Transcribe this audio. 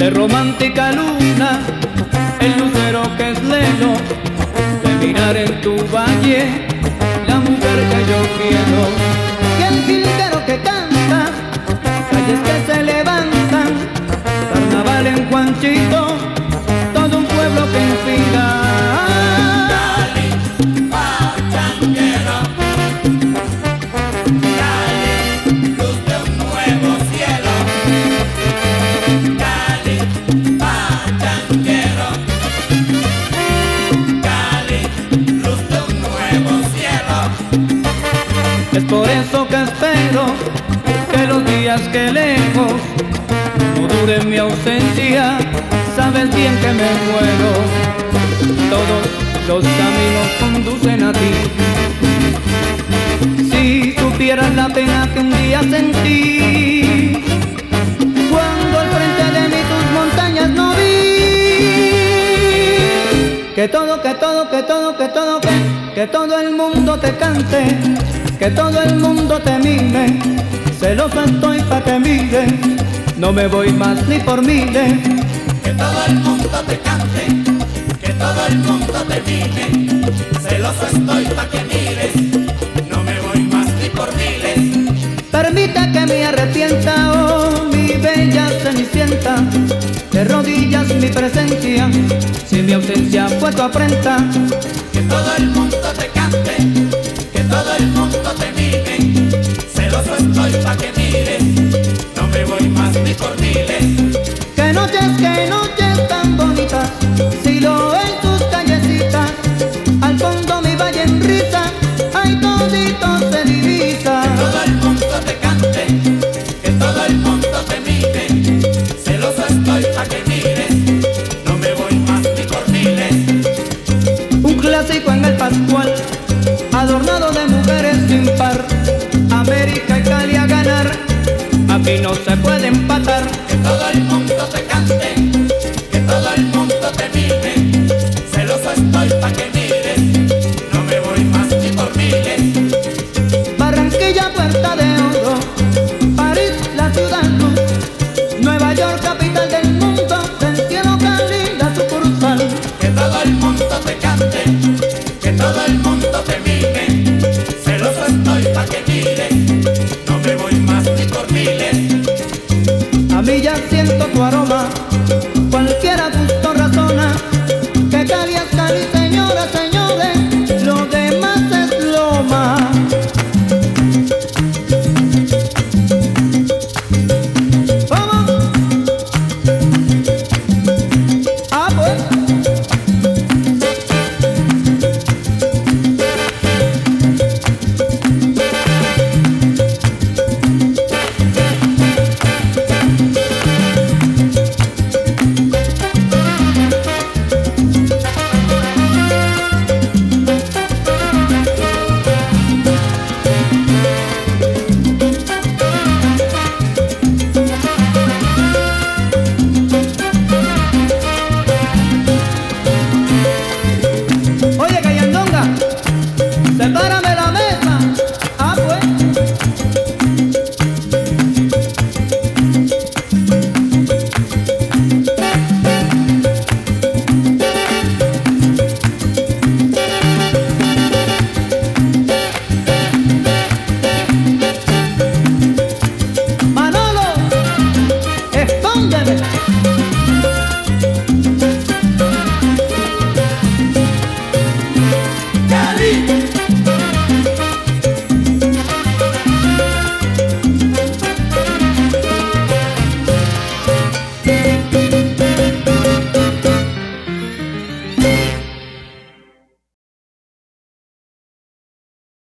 de romántica luna, el lucero que es lelo, de mirar en tu valle la mujer que yo quiero. Y el jilguero que canta, calles que se levantan, carnaval en Juanchito, todo un pueblo que inspira. Es por eso que espero que los días que lejos no dure mi ausencia. Sabes bien que me muero, todos los caminos conducen a ti. Si supieras la pena que un día sentí cuando al frente de mí tus montañas no vi. Que todo el mundo te cante, que todo el mundo te mime, celoso estoy pa' que mire, no me voy más ni por miles. Que todo el mundo te cante, que todo el mundo te mime, celoso estoy pa' que mires, no me voy más ni por miles. Permite que me arrepienta, oh mi bella cenicienta, de rodillas mi presencia, si mi ausencia fue tu afrenta. Que todo el mundo te cante, que todo el mundo te mime, celoso estoy pa' que mires, no me voy más ni por miles. Que noches tan bonitas, si lo en tus callecitas, al fondo mi valle en risa, ay todito se divisa. Que todo el mundo te cante, que todo el mundo te mime, celoso estoy pa' que mires, no me voy más ni por miles. Un clásico en el Pascual, adornado de mujeres sin par, América y Cali a ganar, aquí no se puede empatar. Que todo el mundo te cante, que todo el mundo te mime, celoso estoy pa' que mires, no me voy más ni por miles. Barranquilla, Puerta de Oro, París, la ciudad luz, Nueva York, capital del mundo, del cielo Cali, la sucursal. Que todo el mundo te cante, que todo el mundo te mime, celoso estoy pa' que mires, no me voy más ni por miles. A mí ya siento